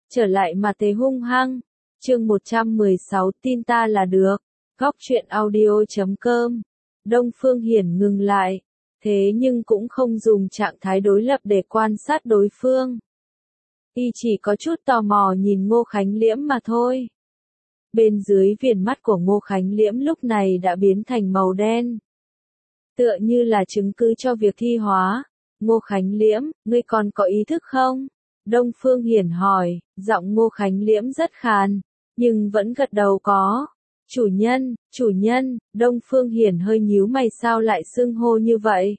trở lại mà thế hung hăng. Chương 116 tin ta là được. Góc truyện audio.com. Đông Phương Hiển ngừng lại, thế nhưng cũng không dùng trạng thái đối lập để quan sát đối phương. Y chỉ có chút tò mò nhìn Ngô Khánh Liễm mà thôi. Bên dưới viền mắt của Ngô Khánh Liễm lúc này đã biến thành màu đen. Tựa như là chứng cứ cho việc thi hóa. Ngô Khánh Liễm, ngươi còn có ý thức không? Đông Phương Hiển hỏi, giọng Ngô Khánh Liễm rất khàn, nhưng vẫn gật đầu có. Chủ nhân, Đông Phương Hiển hơi nhíu mày sao lại xưng hô như vậy?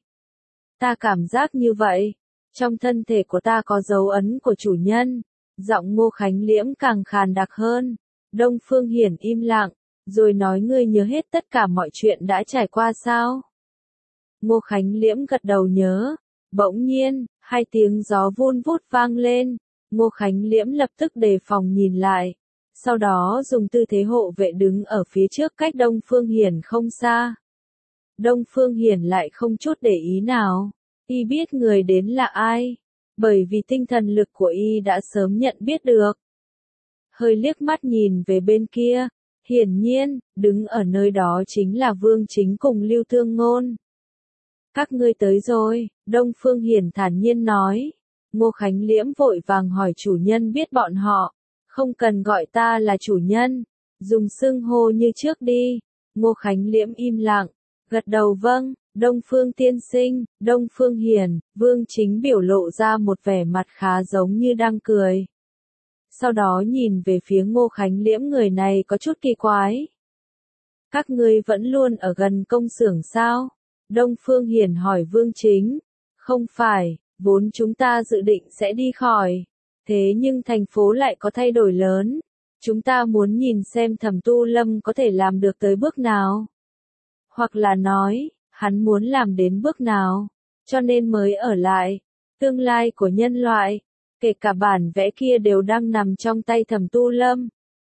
Ta cảm giác như vậy, trong thân thể của ta có dấu ấn của chủ nhân. Giọng Ngô Khánh Liễm càng khàn đặc hơn. Đông Phương Hiển im lặng, rồi nói ngươi nhớ hết tất cả mọi chuyện đã trải qua sao? Ngô Khánh Liễm gật đầu nhớ. Bỗng nhiên, hai tiếng gió vun vút vang lên. Ngô Khánh Liễm lập tức đề phòng nhìn lại. Sau đó dùng tư thế hộ vệ đứng ở phía trước cách Đông Phương Hiển không xa. Đông Phương Hiển lại không chút để ý nào. Y biết người đến là ai, bởi vì tinh thần lực của Y đã sớm nhận biết được. Hơi liếc mắt nhìn về bên kia, hiển nhiên, đứng ở nơi đó chính là Vương Chính cùng Lưu Thương Ngôn. Các ngươi tới rồi, Đông Phương Hiển thản nhiên nói. Ngô Khánh Liễm vội vàng hỏi chủ nhân biết bọn họ. Không cần gọi ta là chủ nhân, dùng xưng hô như trước đi. Ngô Khánh Liễm im lặng, gật đầu vâng. Đông Phương tiên sinh, Đông Phương Hiển, Vương Chính biểu lộ ra một vẻ mặt khá giống như đang cười. Sau đó nhìn về phía Ngô Khánh Liễm, người này có chút kỳ quái. Các ngươi vẫn luôn ở gần công xưởng sao? Đông Phương Hiển hỏi Vương Chính. Không phải, vốn chúng ta dự định sẽ đi khỏi. Thế nhưng thành phố lại có thay đổi lớn. Chúng ta muốn nhìn xem Thẩm Tu Lâm có thể làm được tới bước nào. Hoặc là nói, hắn muốn làm đến bước nào, cho nên mới ở lại. Tương lai của nhân loại, kể cả bản vẽ kia đều đang nằm trong tay Thẩm Tu Lâm.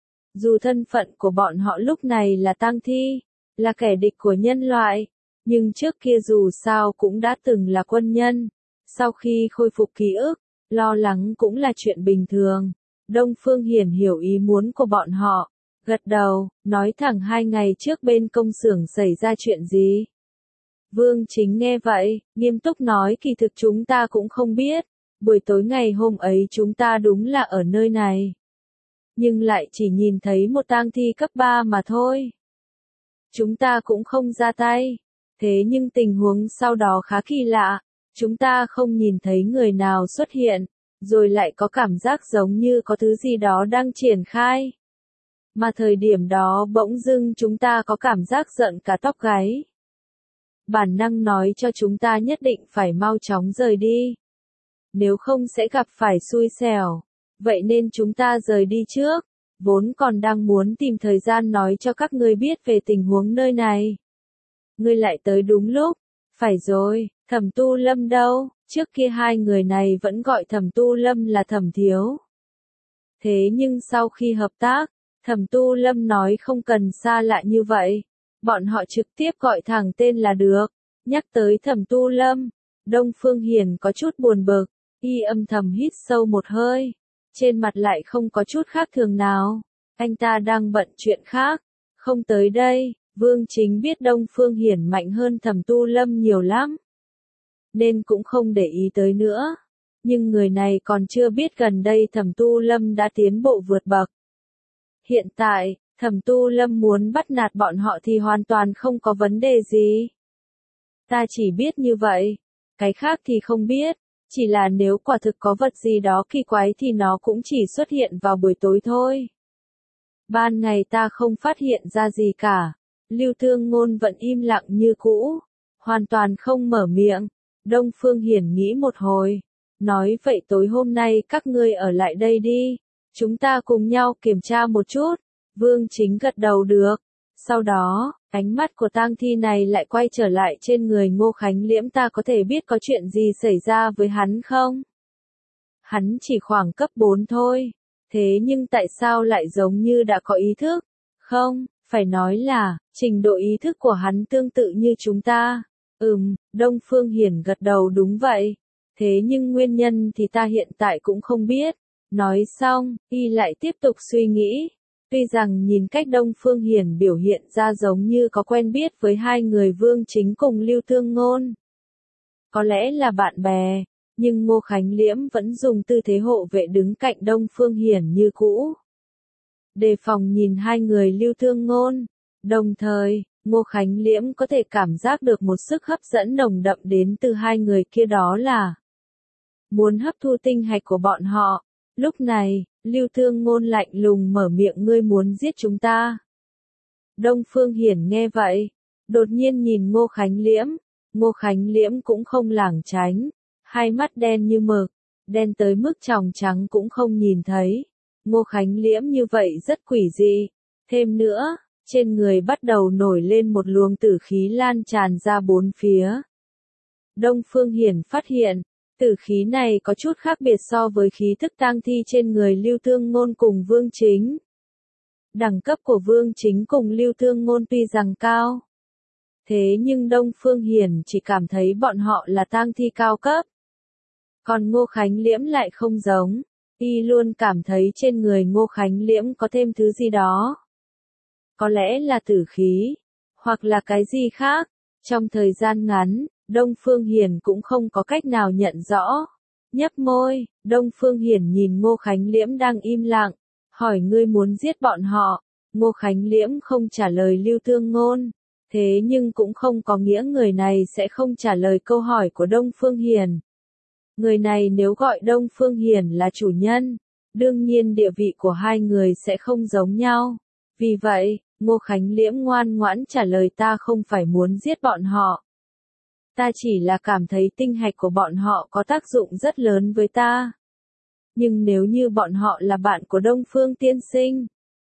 Dù thân phận của bọn họ lúc này là tang thi, là kẻ địch của nhân loại, nhưng trước kia dù sao cũng đã từng là quân nhân. Sau khi khôi phục ký ức, lo lắng cũng là chuyện bình thường. Đông Phương Hiển hiểu ý muốn của bọn họ, gật đầu, nói thẳng 2 ngày trước bên công xưởng xảy ra chuyện gì. Vương Chính nghe vậy, nghiêm túc nói kỳ thực chúng ta cũng không biết. Buổi tối ngày hôm ấy chúng ta đúng là ở nơi này. Nhưng lại chỉ nhìn thấy một tang thi cấp 3 mà thôi. Chúng ta cũng không ra tay. Thế nhưng tình huống sau đó khá kỳ lạ. Chúng ta không nhìn thấy người nào xuất hiện, rồi lại có cảm giác giống như có thứ gì đó đang triển khai. Mà thời điểm đó bỗng dưng chúng ta có cảm giác giận cả tóc gáy. Bản năng nói cho chúng ta nhất định phải mau chóng rời đi. Nếu không sẽ gặp phải xui xẻo. Vậy nên chúng ta rời đi trước. Vốn còn đang muốn tìm thời gian nói cho các ngươi biết về tình huống nơi này. Ngươi lại tới đúng lúc. Phải rồi, Thẩm Tu Lâm đâu? Trước kia hai người này vẫn gọi Thẩm Tu Lâm là Thẩm Thiếu. Thế nhưng sau khi hợp tác, Thẩm Tu Lâm nói không cần xa lạ như vậy. Bọn họ trực tiếp gọi thẳng tên là được. Nhắc tới Thẩm Tu Lâm, Đông Phương Hiển có chút buồn bực. Y âm thầm hít sâu một hơi. Trên mặt lại không có chút khác thường nào. Anh ta đang bận chuyện khác. Không tới đây. Vương Chính biết Đông Phương Hiển mạnh hơn Thẩm Tu Lâm nhiều lắm, nên cũng không để ý tới nữa. Nhưng người này còn chưa biết gần đây Thẩm Tu Lâm đã tiến bộ vượt bậc. Hiện tại, Thẩm Tu Lâm muốn bắt nạt bọn họ thì hoàn toàn không có vấn đề gì. Ta chỉ biết như vậy, cái khác thì không biết, chỉ là nếu quả thực có vật gì đó kỳ quái thì nó cũng chỉ xuất hiện vào buổi tối thôi. Ban ngày ta không phát hiện ra gì cả. Lưu Thương Ngôn vẫn im lặng như cũ, hoàn toàn không mở miệng. Đông Phương Hiển nghĩ một hồi, nói vậy tối hôm nay các ngươi ở lại đây đi, chúng ta cùng nhau kiểm tra một chút. Vương Chính gật đầu được. Sau đó, ánh mắt của tang thi này lại quay trở lại trên người Ngô Khánh Liễm. Ta có thể biết có chuyện gì xảy ra với hắn không? Hắn chỉ khoảng cấp 4 thôi, thế nhưng tại sao lại giống như đã có ý thức? Không, phải nói là, trình độ ý thức của hắn tương tự như chúng ta. Đông Phương Hiển gật đầu đúng vậy. Thế nhưng nguyên nhân thì ta hiện tại cũng không biết. Nói xong, y lại tiếp tục suy nghĩ. Tuy rằng nhìn cách Đông Phương Hiển biểu hiện ra giống như có quen biết với hai người Vương Chính cùng Lưu Thương Ngôn. Có lẽ là bạn bè, nhưng Ngô Khánh Liễm vẫn dùng tư thế hộ vệ đứng cạnh Đông Phương Hiển như cũ. Đề phòng nhìn hai người Lưu Thương Ngôn. Đồng thời, Ngô Khánh Liễm có thể cảm giác được một sức hấp dẫn nồng đậm đến từ hai người kia, đó là muốn hấp thu tinh hạch của bọn họ. Lúc này, Lưu Thương Ngôn lạnh lùng mở miệng, ngươi muốn giết chúng ta. Đông Phương Hiển nghe vậy, đột nhiên nhìn Ngô Khánh Liễm. Ngô Khánh Liễm cũng không lảng tránh, hai mắt đen như mực, đen tới mức tròng trắng cũng không nhìn thấy. Ngô Khánh Liễm như vậy rất quỷ dị. Thêm nữa, trên người bắt đầu nổi lên một luồng tử khí lan tràn ra bốn phía. Đông Phương Hiển phát hiện, tử khí này có chút khác biệt so với khí thức tang thi trên người Lưu Thương Ngôn cùng Vương Chính. Đẳng cấp của Vương Chính cùng Lưu Thương Ngôn tuy rằng cao, thế nhưng Đông Phương Hiển chỉ cảm thấy bọn họ là tang thi cao cấp. Còn Ngô Khánh Liễm lại không giống, y luôn cảm thấy trên người Ngô Khánh Liễm có thêm thứ gì đó. Có lẽ là tử khí, hoặc là cái gì khác. Trong thời gian ngắn, Đông Phương Hiển cũng không có cách nào nhận rõ. Nhấp môi, Đông Phương Hiển nhìn Ngô Khánh Liễm đang im lặng, hỏi ngươi muốn giết bọn họ. Ngô Khánh Liễm không trả lời Lưu Thương Ngôn, thế nhưng cũng không có nghĩa người này sẽ không trả lời câu hỏi của Đông Phương Hiển. Người này nếu gọi Đông Phương Hiển là chủ nhân, đương nhiên địa vị của hai người sẽ không giống nhau. Vì vậy, Ngô Khánh Liễm ngoan ngoãn trả lời, ta không phải muốn giết bọn họ. Ta chỉ là cảm thấy tinh hạch của bọn họ có tác dụng rất lớn với ta. Nhưng nếu như bọn họ là bạn của Đông Phương tiên sinh,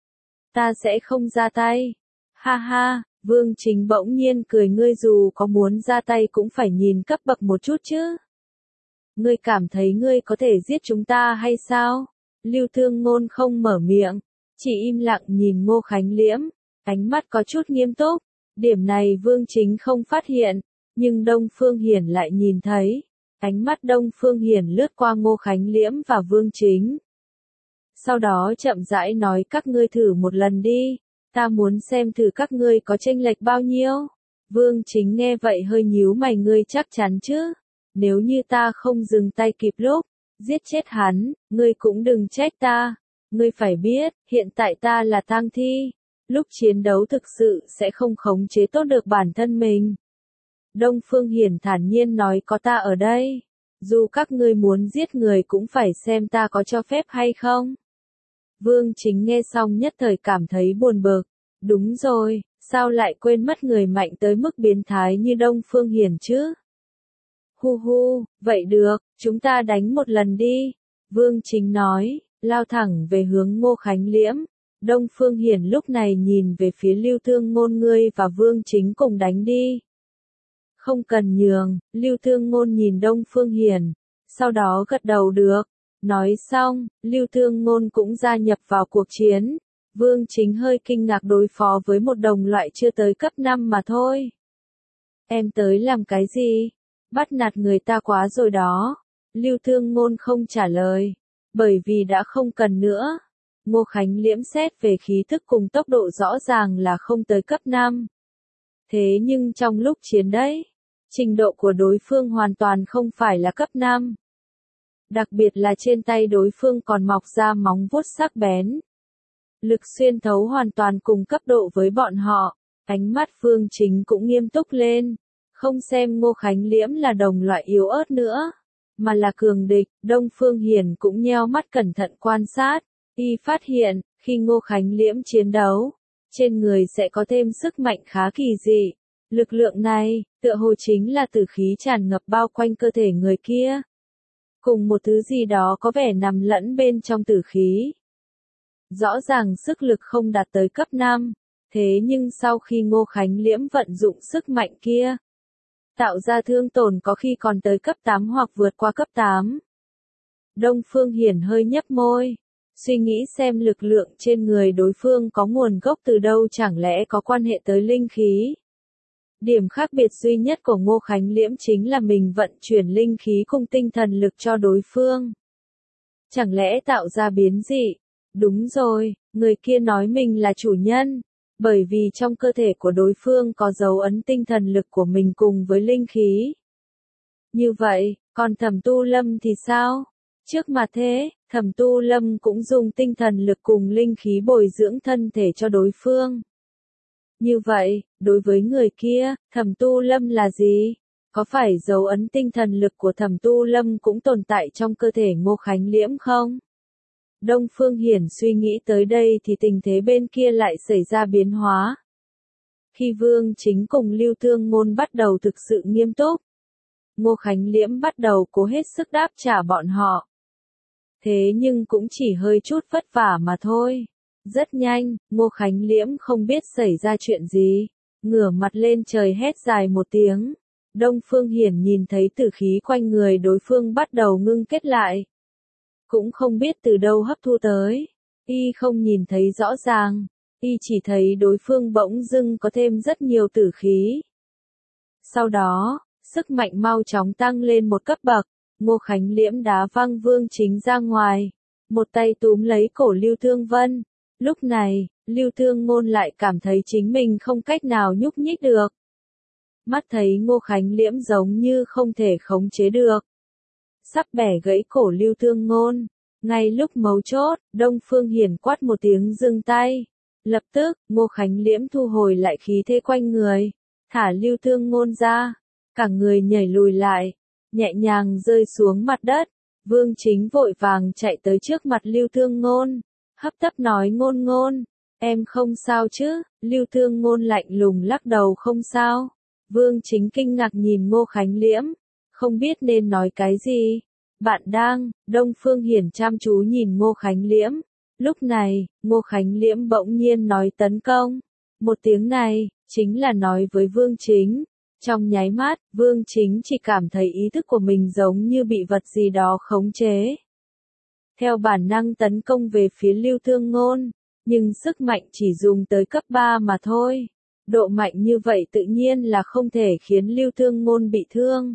ta sẽ không ra tay. Ha ha, Vương Chính bỗng nhiên cười, ngươi dù có muốn ra tay cũng phải nhìn cấp bậc một chút chứ. Ngươi cảm thấy ngươi có thể giết chúng ta hay sao? Lưu Thương Ngôn không mở miệng, chỉ im lặng nhìn Ngô Khánh Liễm, ánh mắt có chút nghiêm túc. Điểm này Vương Chính không phát hiện, nhưng Đông Phương Hiển lại nhìn thấy. Ánh mắt Đông Phương Hiển lướt qua Ngô Khánh Liễm và Vương Chính. Sau đó chậm rãi nói, các ngươi thử một lần đi, ta muốn xem thử các ngươi có chênh lệch bao nhiêu. Vương Chính nghe vậy hơi nhíu mày, ngươi chắc chắn chứ? Nếu như ta không dừng tay kịp lúc giết chết hắn, ngươi cũng đừng trách ta. Ngươi phải biết, hiện tại ta là tang thi, lúc chiến đấu thực sự sẽ không khống chế tốt được bản thân mình. Đông Phương Hiển thản nhiên nói, có ta ở đây, dù các ngươi muốn giết người cũng phải xem ta có cho phép hay không. Vương Chính nghe xong nhất thời cảm thấy buồn bực. Đúng rồi, sao lại quên mất người mạnh tới mức biến thái như Đông Phương Hiển chứ? Hu hu, vậy được, chúng ta đánh một lần đi. Vương Chính nói, lao thẳng về hướng Ngô Khánh Liễm. Đông Phương Hiển lúc này nhìn về phía Lưu Thương Ngôn, ngươi và Vương Chính cùng đánh đi. Không cần nhường, Lưu Thương Ngôn nhìn Đông Phương Hiển, sau đó gật đầu được. Nói xong, Lưu Thương Ngôn cũng gia nhập vào cuộc chiến. Vương Chính hơi kinh ngạc, đối phó với một đồng loại chưa tới cấp 5 mà thôi. Em tới làm cái gì? Bắt nạt người ta quá rồi đó. Lưu Thương Ngôn không trả lời, bởi vì đã không cần nữa. Ngô Khánh Liễm xét về khí thức cùng tốc độ rõ ràng là không tới cấp 5. Thế nhưng trong lúc chiến đấy, trình độ của đối phương hoàn toàn không phải là cấp 5. Đặc biệt là trên tay đối phương còn mọc ra móng vuốt sắc bén. Lực xuyên thấu hoàn toàn cùng cấp độ với bọn họ. Ánh mắt Vương Chính cũng nghiêm túc lên. Không xem Ngô Khánh Liễm là đồng loại yếu ớt nữa, mà là cường địch. Đông Phương Hiển cũng nheo mắt cẩn thận quan sát. Y phát hiện, khi Ngô Khánh Liễm chiến đấu, trên người sẽ có thêm sức mạnh khá kỳ dị. Lực lượng này, tựa hồ chính là tử khí tràn ngập bao quanh cơ thể người kia. Cùng một thứ gì đó có vẻ nằm lẫn bên trong tử khí. Rõ ràng sức lực không đạt tới cấp 5, thế nhưng sau khi Ngô Khánh Liễm vận dụng sức mạnh kia, tạo ra thương tổn có khi còn tới cấp 8 hoặc vượt qua cấp 8. Đông Phương Hiển hơi nhấp môi, suy nghĩ xem lực lượng trên người đối phương có nguồn gốc từ đâu, chẳng lẽ có quan hệ tới linh khí. Điểm khác biệt duy nhất của Ngô Khánh Liễm chính là mình vận chuyển linh khí cùng tinh thần lực cho đối phương. Chẳng lẽ tạo ra biến dị? Đúng rồi, người kia nói mình là chủ nhân, bởi vì trong cơ thể của đối phương có dấu ấn tinh thần lực của mình cùng với linh khí. Như vậy, còn Thẩm Tu Lâm thì sao? Trước mặt thế, Thẩm Tu Lâm cũng dùng tinh thần lực cùng linh khí bồi dưỡng thân thể cho đối phương. Như vậy, đối với người kia, Thẩm Tu Lâm là gì? Có phải dấu ấn tinh thần lực của Thẩm Tu Lâm cũng tồn tại trong cơ thể Ngô Khánh Liễm không? Đông Phương Hiển suy nghĩ tới đây thì tình thế bên kia lại xảy ra biến hóa. Khi Vương Chính cùng Lưu Thương Ngôn bắt đầu thực sự nghiêm túc, Ngô Khánh Liễm bắt đầu cố hết sức đáp trả bọn họ. Thế nhưng cũng chỉ hơi chút vất vả mà thôi. Rất nhanh, Ngô Khánh Liễm không biết xảy ra chuyện gì, ngửa mặt lên trời hét dài một tiếng. Đông Phương Hiển nhìn thấy tử khí quanh người đối phương bắt đầu ngưng kết lại. Cũng không biết từ đâu hấp thu tới. Y không nhìn thấy rõ ràng. Y chỉ thấy đối phương bỗng dưng có thêm rất nhiều tử khí. Sau đó, sức mạnh mau chóng tăng lên một cấp bậc. Ngô Khánh Liễm đá văng Vương Chính ra ngoài. Một tay túm lấy cổ Lưu Thương Vân. Lúc này, Lưu Thương Ngôn lại cảm thấy chính mình không cách nào nhúc nhích được. Mắt thấy Ngô Khánh Liễm giống như không thể khống chế được. Sắp bẻ gãy cổ Lưu Thương Ngôn. Ngay lúc mấu chốt, Đông Phương Hiển quát một tiếng dừng tay. Lập tức, Ngô Khánh Liễm thu hồi lại khí thế quanh người. Thả Lưu Thương Ngôn ra. Cả người nhảy lùi lại. Nhẹ nhàng rơi xuống mặt đất. Vương Chính vội vàng chạy tới trước mặt Lưu Thương Ngôn. Hấp tấp nói Ngôn Ngôn. Em không sao chứ? Lưu Thương Ngôn lạnh lùng lắc đầu không sao. Vương Chính kinh ngạc nhìn Ngô Khánh Liễm. Không biết nên nói cái gì. Bạn đang, Đông Phương Hiển chăm chú nhìn Ngô Khánh Liễm. Lúc này, Ngô Khánh Liễm bỗng nhiên nói tấn công. Một tiếng này, chính là nói với Vương Chính. Trong nháy mắt, Vương Chính chỉ cảm thấy ý thức của mình giống như bị vật gì đó khống chế. Theo bản năng tấn công về phía Lưu Thương Ngôn, nhưng sức mạnh chỉ dùng tới cấp 3 mà thôi. Độ mạnh như vậy tự nhiên là không thể khiến Lưu Thương Ngôn bị thương.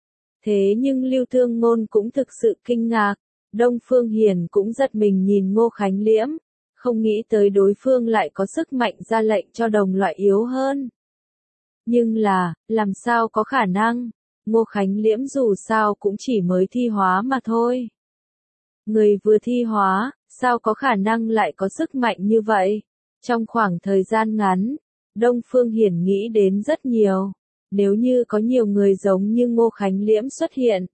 Thế nhưng Lưu Thương Ngôn cũng thực sự kinh ngạc. Đông Phương Hiển cũng giật mình nhìn Ngô Khánh Liễm. Không nghĩ tới đối phương lại có sức mạnh ra lệnh cho đồng loại yếu hơn. Nhưng là, làm sao có khả năng? Ngô Khánh Liễm dù sao cũng chỉ mới thi hóa mà thôi. Người vừa thi hóa, sao có khả năng lại có sức mạnh như vậy? Trong khoảng thời gian ngắn, Đông Phương Hiển nghĩ đến rất nhiều. Nếu như có nhiều người giống như Ngô Khánh Liễm xuất hiện,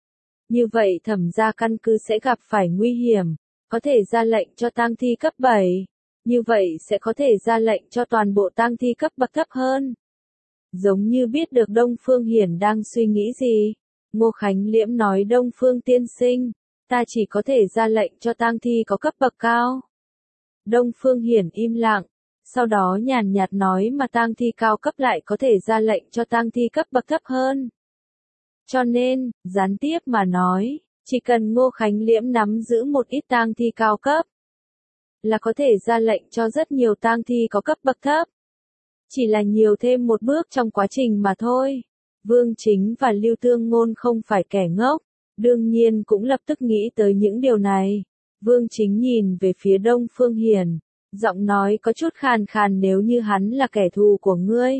như vậy Thẩm gia căn cứ sẽ gặp phải nguy hiểm, có thể ra lệnh cho tang thi cấp 7, như vậy sẽ có thể ra lệnh cho toàn bộ tang thi cấp bậc thấp hơn. Giống như biết được Đông Phương Hiển đang suy nghĩ gì, Ngô Khánh Liễm nói Đông Phương tiên sinh, ta chỉ có thể ra lệnh cho tang thi có cấp bậc cao. Đông Phương Hiển im lặng. Sau đó nhàn nhạt nói mà tang thi cao cấp lại có thể ra lệnh cho tang thi cấp bậc thấp hơn. Cho nên, gián tiếp mà nói, chỉ cần Ngô Khánh Liễm nắm giữ một ít tang thi cao cấp, là có thể ra lệnh cho rất nhiều tang thi có cấp bậc thấp. Chỉ là nhiều thêm một bước trong quá trình mà thôi. Vương Chính và Lưu Thương Ngôn không phải kẻ ngốc, đương nhiên cũng lập tức nghĩ tới những điều này. Vương Chính nhìn về phía Đông Phương Hiển. Giọng nói có chút khàn khàn nếu như hắn là kẻ thù của ngươi.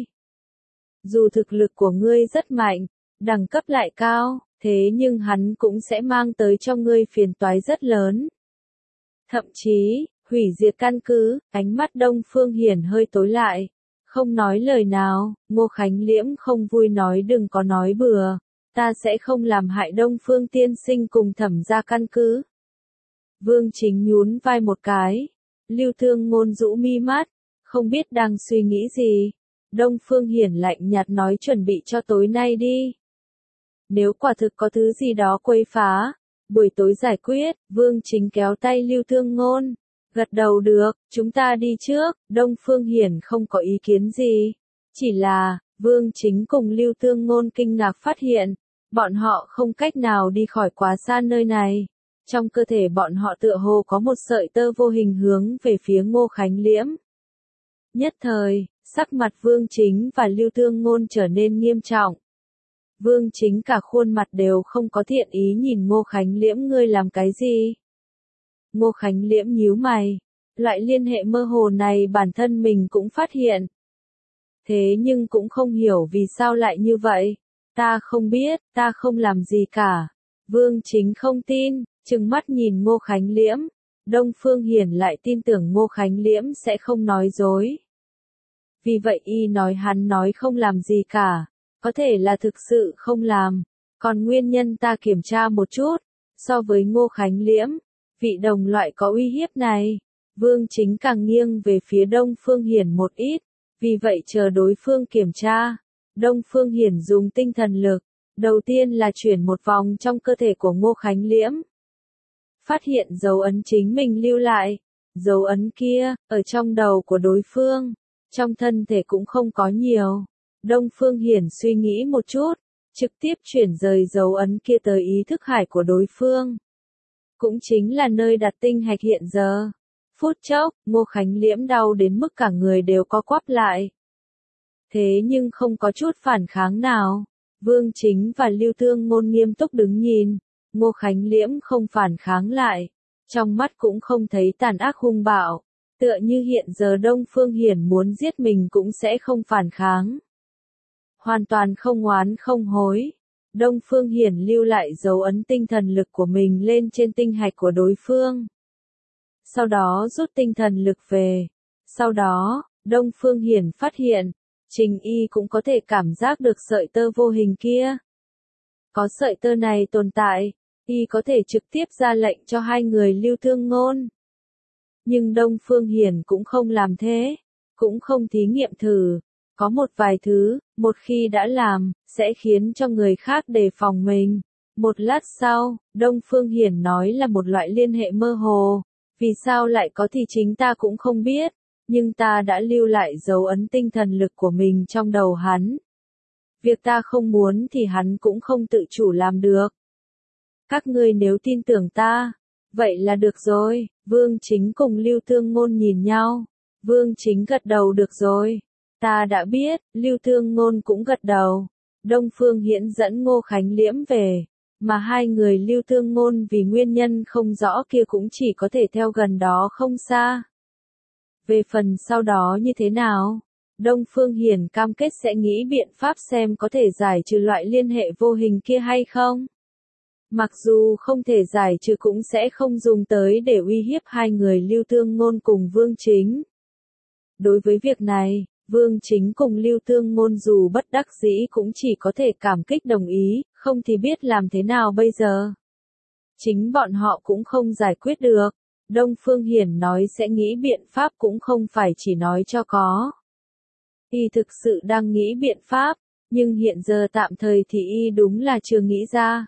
Dù thực lực của ngươi rất mạnh, đẳng cấp lại cao, thế nhưng hắn cũng sẽ mang tới cho ngươi phiền toái rất lớn. Thậm chí, hủy diệt căn cứ, ánh mắt Đông Phương Hiển hơi tối lại. Không nói lời nào, Ngô Khánh Liễm không vui nói đừng có nói bừa. Ta sẽ không làm hại Đông Phương tiên sinh cùng Thẩm gia căn cứ. Vương Chính nhún vai một cái. Lưu Thương Ngôn rũ mi mắt, không biết đang suy nghĩ gì. Đông Phương Hiển lạnh nhạt nói chuẩn bị cho tối nay đi. Nếu quả thực có thứ gì đó quấy phá, buổi tối giải quyết. Vương Chính kéo tay Lưu Thương Ngôn. Gật đầu được, chúng ta đi trước. Đông Phương Hiển không có ý kiến gì. Chỉ là, Vương Chính cùng Lưu Thương Ngôn kinh ngạc phát hiện, bọn họ không cách nào đi khỏi quá xa nơi này. Trong cơ thể bọn họ tựa hồ có một sợi tơ vô hình hướng về phía Ngô Khánh Liễm. Nhất thời, sắc mặt Vương Chính và Lưu Thương Ngôn trở nên nghiêm trọng. Vương Chính cả khuôn mặt đều không có thiện ý nhìn Ngô Khánh Liễm ngươi làm cái gì? Ngô Khánh Liễm nhíu mày. Loại liên hệ mơ hồ này bản thân mình cũng phát hiện. Thế nhưng cũng không hiểu vì sao lại như vậy. Ta không biết, ta không làm gì cả. Vương Chính không tin, trừng mắt nhìn Ngô Khánh Liễm. Đông Phương Hiển lại tin tưởng Ngô Khánh Liễm sẽ không nói dối. Vì vậy y nói hắn nói không làm gì cả. Có thể là thực sự không làm. Còn nguyên nhân ta kiểm tra một chút. So với Ngô Khánh Liễm, vị đồng loại có uy hiếp này, Vương Chính càng nghiêng về phía Đông Phương Hiển một ít. Vì vậy chờ đối phương kiểm tra. Đông Phương Hiển dùng tinh thần lực. Đầu tiên là chuyển một vòng trong cơ thể của Ngô Khánh Liễm. Phát hiện dấu ấn chính mình lưu lại. Dấu ấn kia, ở trong đầu của đối phương. Trong thân thể cũng không có nhiều. Đông Phương Hiển suy nghĩ một chút. Trực tiếp chuyển rời dấu ấn kia tới ý thức hải của đối phương. Cũng chính là nơi đặt tinh hạch hiện giờ. Phút chốc, Ngô Khánh Liễm đau đến mức cả người đều co quắp lại. Thế nhưng không có chút phản kháng nào. Vương Chính và Lưu Thương Ngôn nghiêm túc đứng nhìn. Ngô Khánh Liễm không phản kháng lại. Trong mắt cũng không thấy tàn ác hung bạo. Tựa như hiện giờ Đông Phương Hiển muốn giết mình cũng sẽ không phản kháng. Hoàn toàn không oán không hối. Đông Phương Hiển lưu lại dấu ấn tinh thần lực của mình lên trên tinh hạch của đối phương. Sau đó rút tinh thần lực về. Sau đó, Đông Phương Hiển phát hiện, Trình Y cũng có thể cảm giác được sợi tơ vô hình kia. Có sợi tơ này tồn tại, Y có thể trực tiếp ra lệnh cho hai người Lưu Thương Ngôn. Nhưng Đông Phương Hiển cũng không làm thế, cũng không thí nghiệm thử. Có một vài thứ, một khi đã làm, sẽ khiến cho người khác đề phòng mình. Một lát sau, Đông Phương Hiển nói là một loại liên hệ mơ hồ. Vì sao lại có thì chính ta cũng không biết. Nhưng ta đã lưu lại dấu ấn tinh thần lực của mình trong đầu hắn. Việc ta không muốn thì hắn cũng không tự chủ làm được. Các ngươi nếu tin tưởng ta, vậy là được rồi. Vương Chính cùng Lưu Thương Ngôn nhìn nhau. Vương Chính gật đầu được rồi. Ta đã biết, Lưu Thương Ngôn cũng gật đầu. Đông Phương Hiển dẫn Ngô Khánh Liễm về. Mà hai người Lưu Thương Ngôn vì nguyên nhân không rõ kia cũng chỉ có thể theo gần đó không xa. Về phần sau đó như thế nào? Đông Phương Hiển cam kết sẽ nghĩ biện pháp xem có thể giải trừ loại liên hệ vô hình kia hay không. Mặc dù không thể giải trừ cũng sẽ không dùng tới để uy hiếp hai người Lưu Thương Ngôn cùng Vương Chính. Đối với việc này, Vương Chính cùng Lưu Thương Ngôn dù bất đắc dĩ cũng chỉ có thể cảm kích đồng ý, không thì biết làm thế nào bây giờ. Chính bọn họ cũng không giải quyết được. Đông Phương Hiển nói sẽ nghĩ biện pháp cũng không phải chỉ nói cho có. Y thực sự đang nghĩ biện pháp, nhưng hiện giờ tạm thời thì Y đúng là chưa nghĩ ra.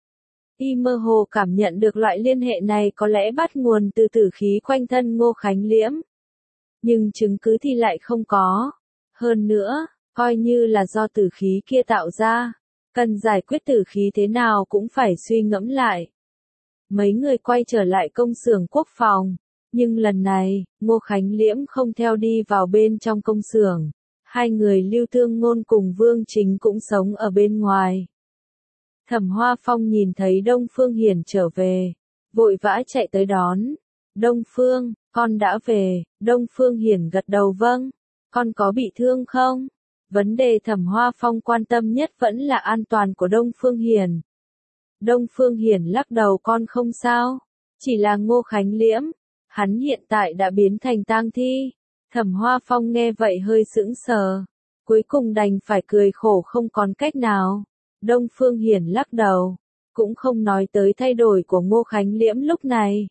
Y mơ hồ cảm nhận được loại liên hệ này có lẽ bắt nguồn từ tử khí quanh thân Ngô Khánh Liễm. Nhưng chứng cứ thì lại không có. Hơn nữa, coi như là do tử khí kia tạo ra, cần giải quyết tử khí thế nào cũng phải suy ngẫm lại. Mấy người quay trở lại công xưởng quốc phòng, nhưng lần này, Ngô Khánh Liễm không theo đi vào bên trong công xưởng. Hai người Lưu Thương Ngôn cùng Vương Chính cũng sống ở bên ngoài. Thẩm Hoa Phong nhìn thấy Đông Phương Hiển trở về, vội vã chạy tới đón. Đông Phương, con đã về. Đông Phương Hiển gật đầu vâng. Con có bị thương không? Vấn đề Thẩm Hoa Phong quan tâm nhất vẫn là an toàn của Đông Phương Hiển. Đông Phương Hiển lắc đầu con không sao. Chỉ là Ngô Khánh Liễm. Hắn hiện tại đã biến thành tang thi. Thẩm Hoa Phong nghe vậy hơi sững sờ. Cuối cùng đành phải cười khổ không còn cách nào. Đông Phương Hiển lắc đầu. Cũng không nói tới thay đổi của Ngô Khánh Liễm lúc này.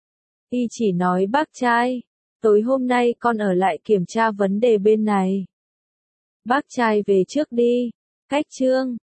Y chỉ nói bác trai. Tối hôm nay con ở lại kiểm tra vấn đề bên này. Bác trai về trước đi. Cách chương